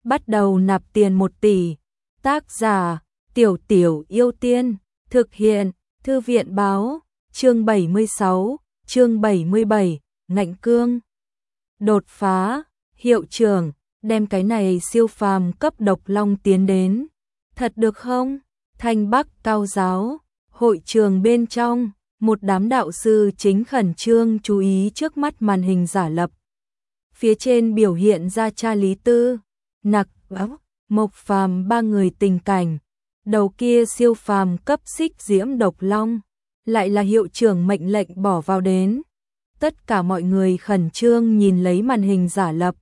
bắt đầu nạp tiền 1 tỷ. Tác giả, Tiểu Tiểu Yêu Tiên, thực hiện, Thư viện báo, chương 76, chương 77, ngạnh cương. Đột phá, hiệu trưởng, đem cái này siêu phàm cấp độc long tiến đến. Thật được không? Thanh Bắc cao giáo, hội trường bên trong, một đám đạo sư chính khẩn trương chú ý trước mắt màn hình giả lập. Phía trên biểu hiện ra Cha Lý Tư, Nặc, Mộc Phàm ba người tình cảnh. Đầu kia siêu phàm cấp xích diễm độc long, lại là hiệu trưởng mệnh lệnh bỏ vào đến. Tất cả mọi người khẩn trương nhìn lấy màn hình giả lập.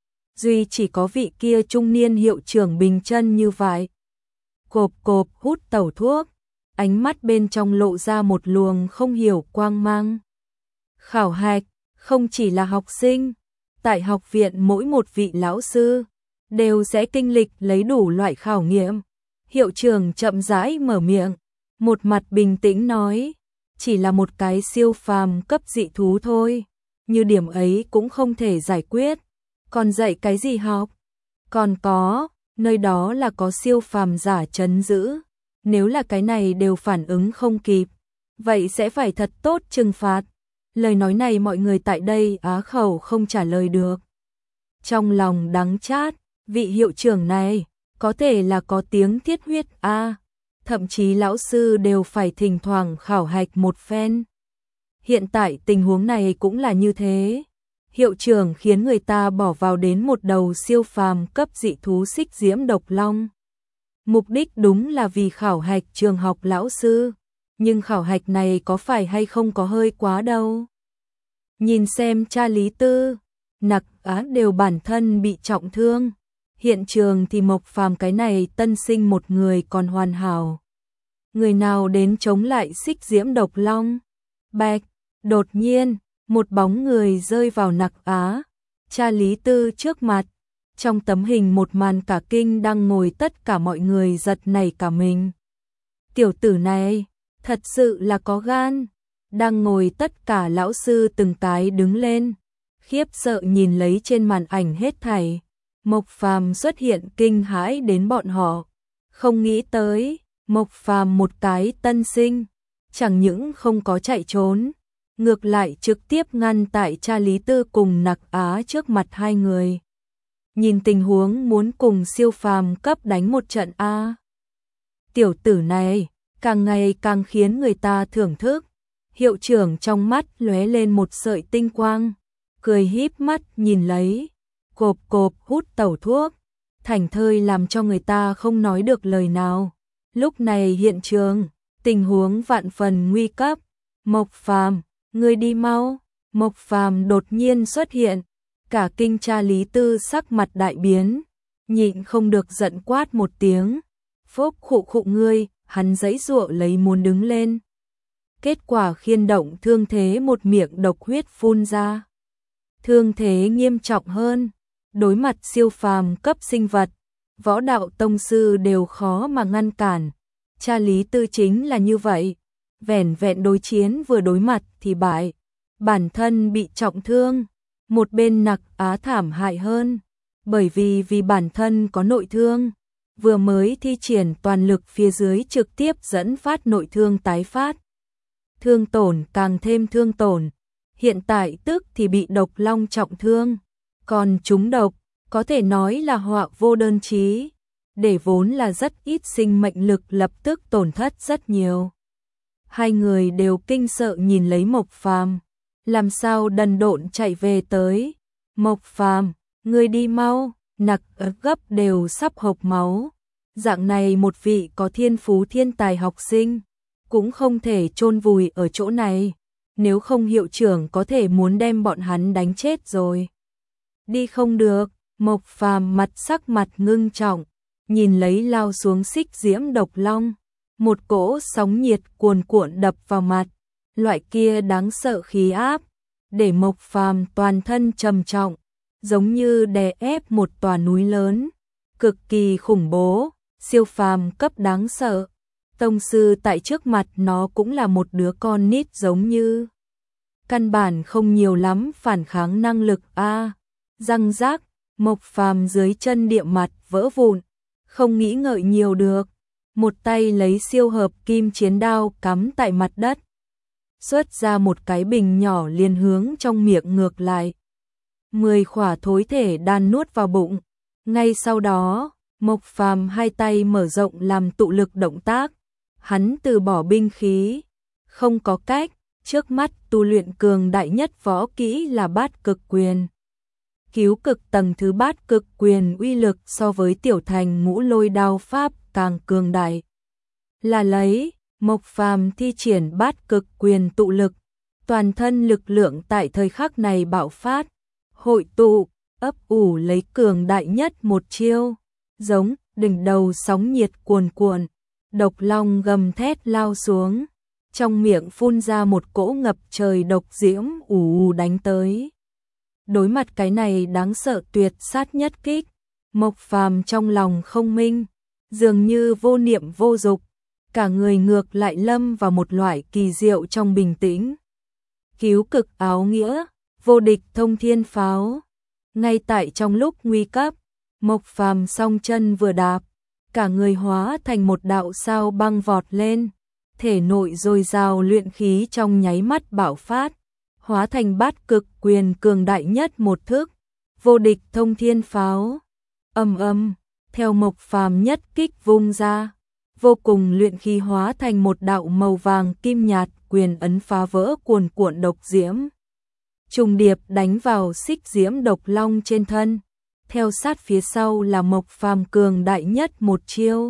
Duy chỉ có vị kia trung niên hiệu trưởng bình chân như vậy. Cộp cộp hút tẩu thuốc, ánh mắt bên trong lộ ra một luồng không hiểu quang mang. Khảo hạch, không chỉ là học sinh, tại học viện mỗi một vị lão sư đều sẽ kinh lịch lấy đủ loại khảo nghiệm. Hiệu trưởng chậm rãi mở miệng, một mặt bình tĩnh nói, chỉ là một cái siêu phàm cấp dị thú thôi, như điểm ấy cũng không thể giải quyết, còn dạy cái gì học? Còn có, nơi đó là có siêu phàm giả trấn giữ, nếu là cái này đều phản ứng không kịp, vậy sẽ phải thật tốt trừng phạt. Lời nói này mọi người tại đây á khẩu không trả lời được. Trong lòng đắng chát, vị hiệu trưởng này có thể là có tiếng thiết huyết a, thậm chí lão sư đều phải thỉnh thoảng khảo hạch một phen. Hiện tại tình huống này cũng là như thế. Hiệu trưởng khiến người ta bỏ vào đến một đầu siêu phàm cấp dị thú xích diễm độc long. Mục đích đúng là vì khảo hạch trường học lão sư, nhưng khảo hạch này có phải hay không có hơi quá đâu. Nhìn xem Cha Lý Tư, Nặc Á đều bản thân bị trọng thương. Hiện trường thì Mộc Phàm cái này tân sinh một người còn hoàn hảo. Người nào đến chống lại xích diễm độc long? Bạch, đột nhiên, một bóng người rơi vào Nặc Á, Cha Lý Tư trước mặt. Trong tấm hình một màn cả kinh đang ngồi tất cả mọi người giật nảy cả mình. Tiểu tử này, thật sự là có gan. Đang ngồi tất cả lão sư từng cái đứng lên, khiếp sợ nhìn lấy trên màn ảnh hết thảy. Mộc Phàm xuất hiện kinh hãi đến bọn họ. Không nghĩ tới, Mộc Phàm một cái tân sinh, chẳng những không có chạy trốn, ngược lại trực tiếp ngăn tại Cha Lý Tư cùng Nặc Á trước mặt hai người. Nhìn tình huống muốn cùng siêu phàm cấp đánh một trận a. Tiểu tử này, càng ngày càng khiến người ta thưởng thức. Hiệu trưởng trong mắt lóe lên một sợi tinh quang, cười híp mắt nhìn lấy, cộp cộp hút tẩu thuốc, thảnh thơi làm cho người ta không nói được lời nào. Lúc này hiện trường, tình huống vạn phần nguy cấp. Mộc Phàm, ngươi đi mau. Mộc Phàm đột nhiên xuất hiện, cả kinh Cha Lý Tư sắc mặt đại biến, nhịn không được giận quát một tiếng. Phốc khụ khụ ngươi, hắn giãy giụa lấy muốn đứng lên. Kết quả khiên động thương thế một miệng độc huyết phun ra. Thương thế nghiêm trọng hơn, đối mặt siêu phàm cấp sinh vật, võ đạo tông sư đều khó mà ngăn cản. Cha Lý Tư chính là như vậy, vẻn vẹn đối chiến vừa đối mặt thì bại, bản thân bị trọng thương. Một bên Nặc Á thảm hại hơn, bởi vì bản thân có nội thương, vừa mới thi triển toàn lực phía dưới trực tiếp dẫn phát nội thương tái phát. Thương tổn càng thêm thương tổn, hiện tại tức thì bị độc long trọng thương, còn trúng độc, có thể nói là họa vô đơn chí, để vốn là rất ít sinh mệnh lực lập tức tổn thất rất nhiều. Hai người đều kinh sợ nhìn lấy Mộc Phàm, làm sao đần độn chạy về tới. Mộc Phàm, ngươi đi mau. Nặc gấp đều sắp hộc máu. Dạng này một vị có thiên phú thiên tài học sinh, cũng không thể chôn vùi ở chỗ này, nếu không hiệu trưởng có thể muốn đem bọn hắn đánh chết rồi. Đi không được. Mộc Phàm sắc mặt ngưng trọng, nhìn lấy lao xuống xích diễm độc long, một cỗ sóng nhiệt cuồn cuộn đập vào mặt, loại kia đáng sợ khí áp, để Mộc Phàm toàn thân trầm trọng, giống như đè ép một tòa núi lớn, cực kỳ khủng bố, siêu phàm cấp đáng sợ. Tông sư tại trước mặt nó cũng là một đứa con nít giống như. Căn bản không nhiều lắm phản kháng năng lực a. Răng rác, Mộc Phàm dưới chân địa mặt vỡ vụn, không nghĩ ngợi nhiều được, một tay lấy siêu hợp kim chiến đao cắm tại mặt đất, xuất ra một cái bình nhỏ liền hướng trong miệng ngược lại. 10 khỏa thối thể đan nuốt vào bụng. Ngay sau đó, Mộc Phàm hai tay mở rộng làm tụ lực động tác, hắn từ bỏ binh khí, không có cách, trước mắt tu luyện cường đại nhất võ kỹ là Bát Cực Quyền. Cứu cực tầng thứ Bát Cực Quyền uy lực so với tiểu thành ngũ lôi đao pháp càng cường đại. Là lấy, Mộc Phàm thi triển Bát Cực Quyền tụ lực, toàn thân lực lượng tại thời khắc này bạo phát, hội tụ, ấp ủ lấy cường đại nhất một chiêu, giống đỉnh đầu sóng nhiệt cuồn cuộn, độc long gầm thét lao xuống, trong miệng phun ra một cỗ ngập trời độc diễm ù đánh tới. Đối mặt cái này đáng sợ tuyệt sát nhất kích, Mộc Phàm trong lòng không minh, dường như vô niệm vô dục, cả người ngược lại lâm vào một loại kỳ diệu trong bình tĩnh. Cứu cực áo nghĩa, vô địch thông thiên pháo. Ngay tại trong lúc nguy cấp, Mộc Phàm song chân vừa đạp, cả người hóa thành một đạo sao băng vọt lên, thể nội dồi dào luyện khí trong nháy mắt bạo phát, hóa thành Bát Cực Quyền cường đại nhất một thức, vô địch thông thiên pháo. Ầm ầm, theo Mộc Phàm nhất kích vung ra, vô cùng luyện khí hóa thành một đạo màu vàng kim nhạt, quyền ấn phá vỡ cuồn cuộn độc diễm, trùng điệp đánh vào xích diễm độc long trên thân. Theo sát phía sau là Mộc Phàm cường đại nhất một chiêu,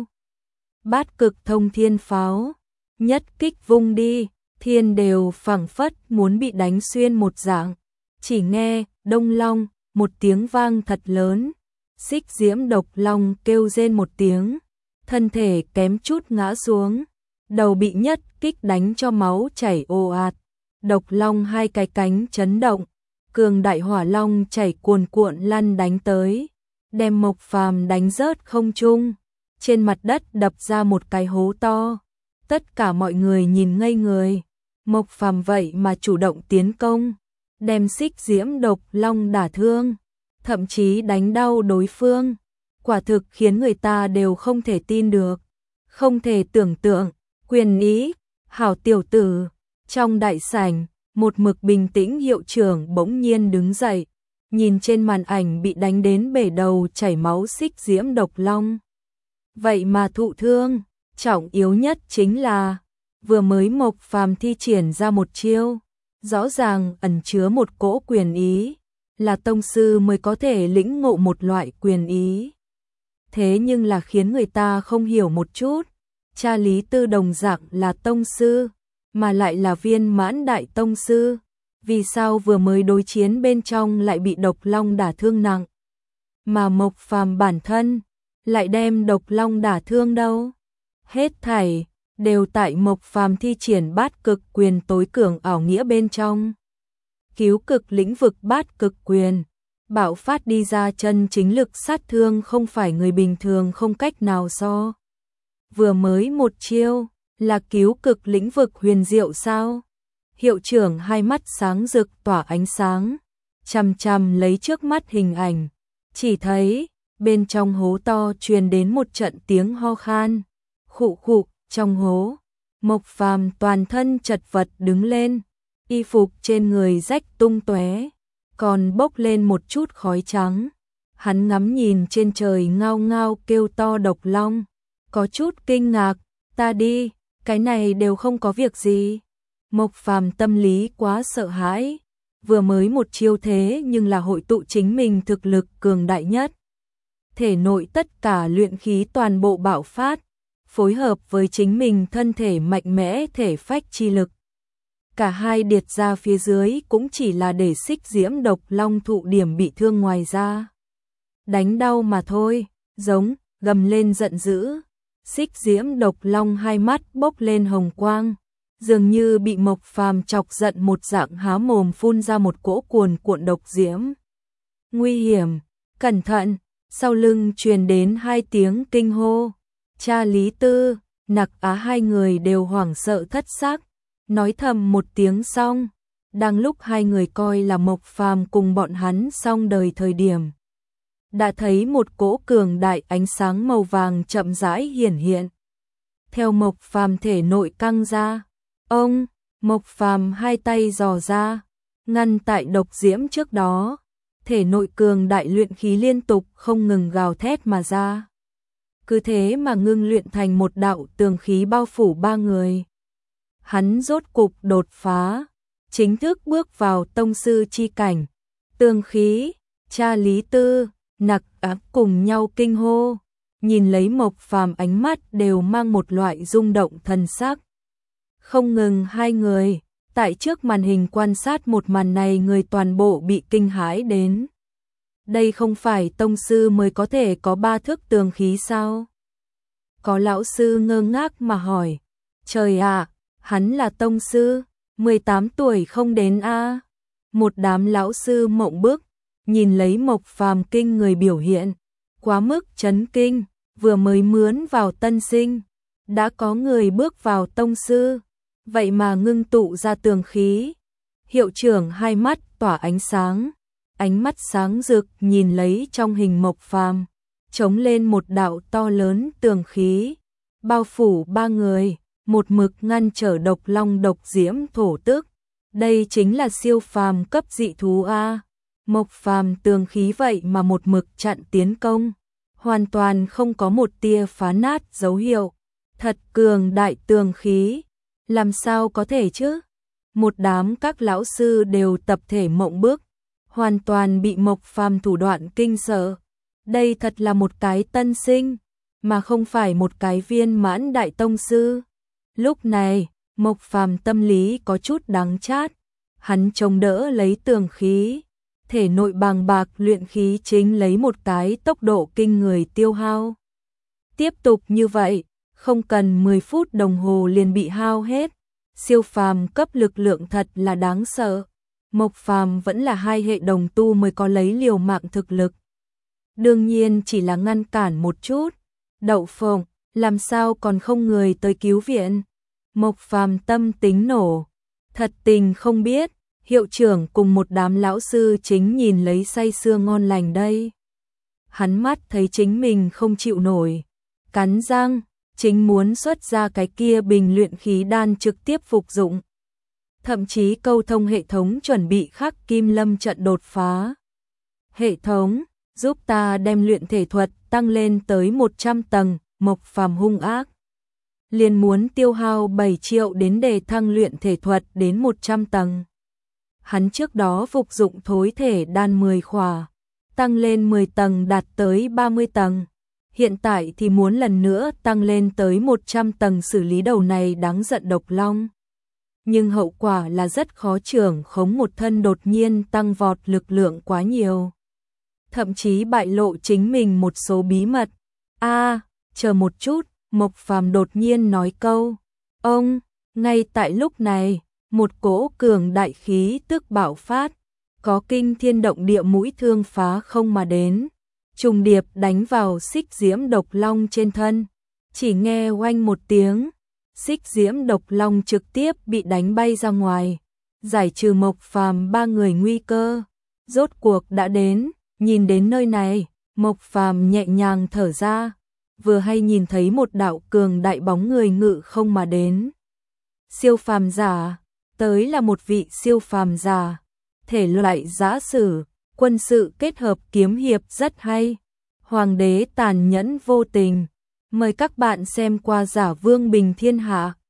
Bát Cực thông thiên pháo, nhất kích vung đi, thiên đều phảng phất muốn bị đánh xuyên một dạng. Chỉ nghe đông long một tiếng vang thật lớn, xích diễm độc long kêu rên một tiếng, thân thể kém chút ngã xuống, đầu bị nhất kích đánh cho máu chảy ồ ạt. Độc long hai cái cánh chấn động, cường đại hỏa long chảy cuồn cuộn lăn đánh tới, đem Mộc Phàm đánh rớt không trung, trên mặt đất đập ra một cái hố to. Tất cả mọi người nhìn ngây người, Mộc Phàm vậy mà chủ động tiến công, đem xích diễm độc long đả thương, thậm chí đánh đau đối phương, quả thực khiến người ta đều không thể tin được, không thể tưởng tượng. Quyền ý, hảo tiểu tử. Trong đại sảnh, một mực bình tĩnh hiệu trưởng bỗng nhiên đứng dậy, nhìn trên màn ảnh bị đánh đến bể đầu chảy máu xích diễm độc long. Vậy mà thụ thương, trọng yếu nhất chính là vừa mới Mộc Phàm thi triển ra một chiêu, rõ ràng ẩn chứa một cỗ quyền ý, là tông sư mới có thể lĩnh ngộ một loại quyền ý. Thế nhưng là khiến người ta không hiểu một chút, cha Lý Tư đồng dạng là tông sư, mà lại là viên mãn đại tông sư, vì sao vừa mới đối chiến bên trong lại bị độc long đả thương nặng, mà Mộc Phàm bản thân lại đem độc long đả thương đâu? Hết thảy đều tại Mộc Phàm thi triển Bát Cực Quyền tối cường ảo nghĩa bên trong. Cứu cực lĩnh vực Bát Cực Quyền, bạo phát đi ra chân chính lực sát thương không phải người bình thường không cách nào so. Vừa mới một chiêu, là cứu cực lĩnh vực huyền diệu sao? Hiệu trưởng hai mắt sáng rực tỏa ánh sáng, chằm chằm lấy trước mắt hình ảnh, chỉ thấy bên trong hố to truyền đến một trận tiếng ho khan. Khụ khụ, trong hố, Mộc Phàm toàn thân chật vật đứng lên, y phục trên người rách tung tóe, còn bốc lên một chút khói trắng. Hắn ngắm nhìn trên trời ngao ngao kêu to độc long, có chút kinh ngạc, ta đi, cái này đều không có việc gì. Mộc Phàm tâm lý quá sợ hãi, vừa mới một chiêu thế nhưng là hội tụ chính mình thực lực cường đại nhất. Thể nội tất cả luyện khí toàn bộ bạo phát, phối hợp với chính mình thân thể mạnh mẽ thể phách chi lực. Cả hai điệt ra phía dưới cũng chỉ là để xích diễm độc long thụ điểm bị thương ngoài ra. Đánh đau mà thôi, giống, gầm lên giận dữ. Xích diễm độc long hai mắt bốc lên hồng quang, dường như bị Mộc Phàm chọc giận một dạng há mồm phun ra một cỗ cuồn cuộn độc diễm. Nguy hiểm, cẩn thận, sau lưng truyền đến hai tiếng kinh hô. Cha Lý Tư, Nặc Á hai người đều hoảng sợ thất xác, nói thầm một tiếng xong, đang lúc hai người coi là Mộc Phàm cùng bọn hắn xong đời thời điểm. đã thấy một cỗ cường đại ánh sáng màu vàng chậm rãi hiển hiện. Theo Mộc Phàm thể nội căng ra, ông, Mộc Phàm hai tay giò ra, ngăn tại độc diễm trước đó, thể nội cường đại luyện khí liên tục không ngừng gào thét mà ra. Cứ thế mà ngưng luyện thành một đạo tường khí bao phủ ba người. Hắn rốt cục đột phá, chính thức bước vào tông sư chi cảnh. Tường khí, cha Lý Tư, Nặc Áp cùng nhau kinh hô, nhìn lấy Mộc Phàm ánh mắt đều mang một loại rung động thần sắc. Không ngừng hai người, tại trước màn hình quan sát một màn này người toàn bộ bị kinh hãi đến. Đây không phải tông sư mới có thể có 3 thước tường khí sao? Có lão sư ngơ ngác mà hỏi, trời ạ, hắn là tông sư, 18 tuổi không đến a? Một đám lão sư mộng bức, nhìn lấy Mộc Phàm kinh người biểu hiện, quá mức chấn kinh, vừa mới mướn vào tân sinh, đã có người bước vào tông sư, vậy mà ngưng tụ ra tường khí. Hiệu trưởng hai mắt tỏa ánh sáng, ánh mắt sáng rực nhìn lấy trong hình Mộc Phàm, chống lên một đạo to lớn tường khí, bao phủ ba người, một mực ngăn trở độc long độc diễm thổ tức. Đây chính là siêu phàm cấp dị thú a. Mộc Phàm tường khí vậy mà một mực chặn tiến công, hoàn toàn không có một tia phá nát dấu hiệu. Thật cường đại tường khí, làm sao có thể chứ? Một đám các lão sư đều tập thể mộng bức, hoàn toàn bị Mộc Phàm thủ đoạn kinh sợ. Đây thật là một cái tân sinh, mà không phải một cái viên mãn đại tông sư. Lúc này, Mộc Phàm tâm lý có chút đắng chát, hắn chống đỡ lấy tường khí, thể nội bàng bạc luyện khí chính lấy một cái tốc độ kinh người tiêu hao. Tiếp tục như vậy, không cần 10 phút đồng hồ liền bị hao hết. Siêu phàm cấp lực lượng thật là đáng sợ. Mộc Phàm vẫn là hai hệ đồng tu mới có lấy liều mạng thực lực. Đương nhiên chỉ là ngăn cản một chút. Đậu phộng, làm sao còn không người tới cứu viện? Mộc Phàm tâm tính nổ. Thật tình không biết, hiệu trưởng cùng một đám lão sư chính nhìn lấy say sưa ngon lành đây. Hắn mắt thấy chính mình không chịu nổi, cắn răng, chính muốn xuất ra cái kia bình luyện khí đan trực tiếp phục dụng. Thậm chí câu thông hệ thống chuẩn bị khắc kim lâm trận đột phá. Hệ thống, giúp ta đem luyện thể thuật tăng lên tới 100 tầng, Mộc Phàm hung ác. Liền muốn tiêu hao 7 triệu đến để thăng luyện thể thuật đến 100 tầng. Hắn trước đó phục dụng thối thể đan 10 khỏa, tăng lên 10 tầng đạt tới 30 tầng. Hiện tại thì muốn lần nữa tăng lên tới 100 tầng xử lý đầu này đáng giận độc long. Nhưng hậu quả là rất khó trưởng khống một thân đột nhiên tăng vọt lực lượng quá nhiều. Thậm chí bại lộ chính mình một số bí mật. Chờ một chút, Mộc Phàm đột nhiên nói câu. Ông, ngay tại lúc này, một cỗ cường đại khí tức bạo phát, có kinh thiên động địa mũi thương phá không mà đến, trùng điệp đánh vào xích diễm độc long trên thân. Chỉ nghe oanh một tiếng, xích diễm độc long trực tiếp bị đánh bay ra ngoài, giải trừ Mộc Phàm ba người nguy cơ. Rốt cuộc đã đến, nhìn đến nơi này, Mộc Phàm nhẹ nhàng thở ra, vừa hay nhìn thấy một đạo cường đại bóng người ngự không mà đến. Siêu phàm giả, tới là một vị siêu phàm giả, thể loại giã sử, quân sự kết hợp kiếm hiệp rất hay. Hoàng đế tàn nhẫn vô tình, mời các bạn xem qua Giả Vương Bình Thiên Hạ.